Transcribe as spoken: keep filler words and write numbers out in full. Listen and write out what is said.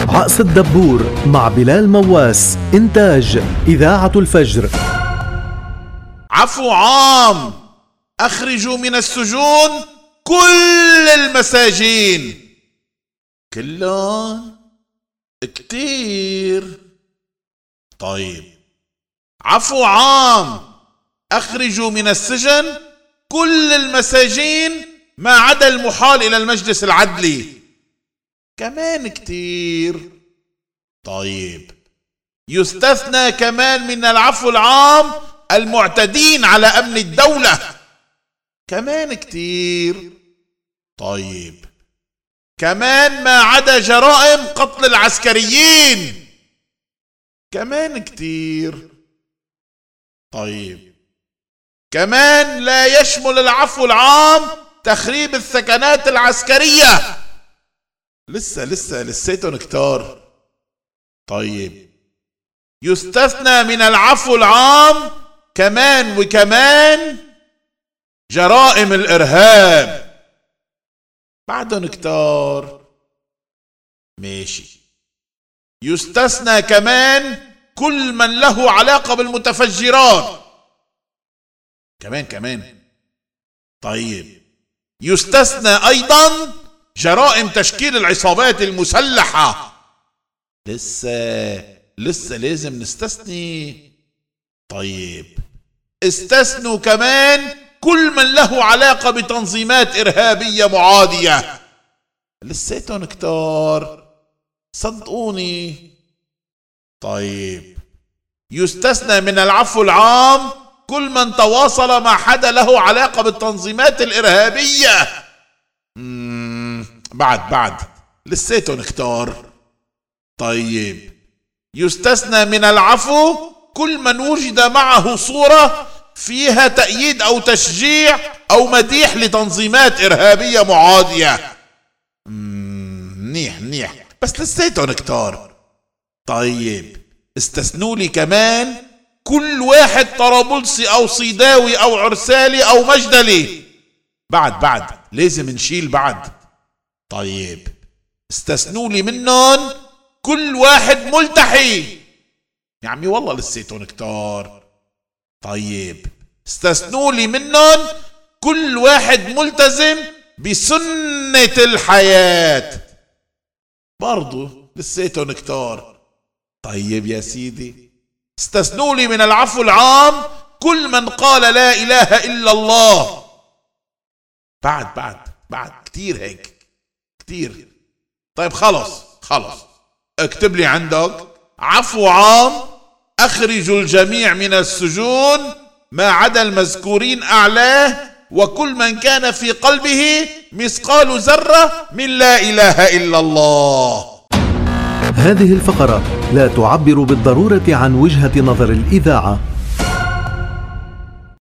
عقص الدبور مع بلال مواس. إنتاج إذاعة الفجر. عفو عام، أخرجوا من السجون كل المساجين. كلهم كتير. طيب، عفو عام، أخرجوا من السجن كل المساجين ما عدا المحال إلى المجلس العدلي. كمان كتير. طيب، يستثنى كمان من العفو العام المعتدين على أمن الدولة. كمان كتير. طيب، كمان ما عدا جرائم قتل العسكريين. كمان كتير. طيب، كمان لا يشمل العفو العام تخريب الثكنات العسكرية. لسه لسه لسيتون كتار. طيب، يستثنى من العفو العام كمان وكمان جرائم الإرهاب. بعدهم كتار. ماشي. يستثنى كمان كل من له علاقة بالمتفجرات. كمان كمان. طيب، يستثنى أيضا جرائم تشكيل العصابات المسلحة. لسه لسه لازم نستثني. طيب، استثنوا كمان كل من له علاقة بتنظيمات إرهابية معادية. لسيتون كتار، صدقوني. طيب، يستثنى من العفو العام كل من تواصل مع حدا له علاقة بالتنظيمات الإرهابية. مم بعد بعد لسيتون كتار. طيب، يستثنى من العفو كل من وجد معه صورة فيها تأييد أو تشجيع أو مديح لتنظيمات إرهابية معادية. منيح منيح، بس لسيتون كتار. طيب، استثنوا لي كمان كل واحد طرابلسي أو صيداوي أو عرسالي أو مجدلي. بعد بعد لازم نشيل بعد. طيب، استثنوا لي منهم كل واحد ملتحي. يا عمي والله لسيتون كتار. طيب، استثنوا لي منهم كل واحد ملتزم بسنة الحياة. برضو لسيتون كتار. طيب يا سيدي، استثنوا لي من العفو العام كل من قال لا إله إلا الله. بعد بعد بعد كتير هيك كتير. طيب، خلص خلص اكتب لي عندك عفو عام، أخرجوا الجميع من السجون ما عدا المذكورين أعلاه وكل من كان في قلبه مثقال ذرة من لا إله إلا الله. هذه الفقرة لا تعبر بالضرورة عن وجهة نظر الإذاعة.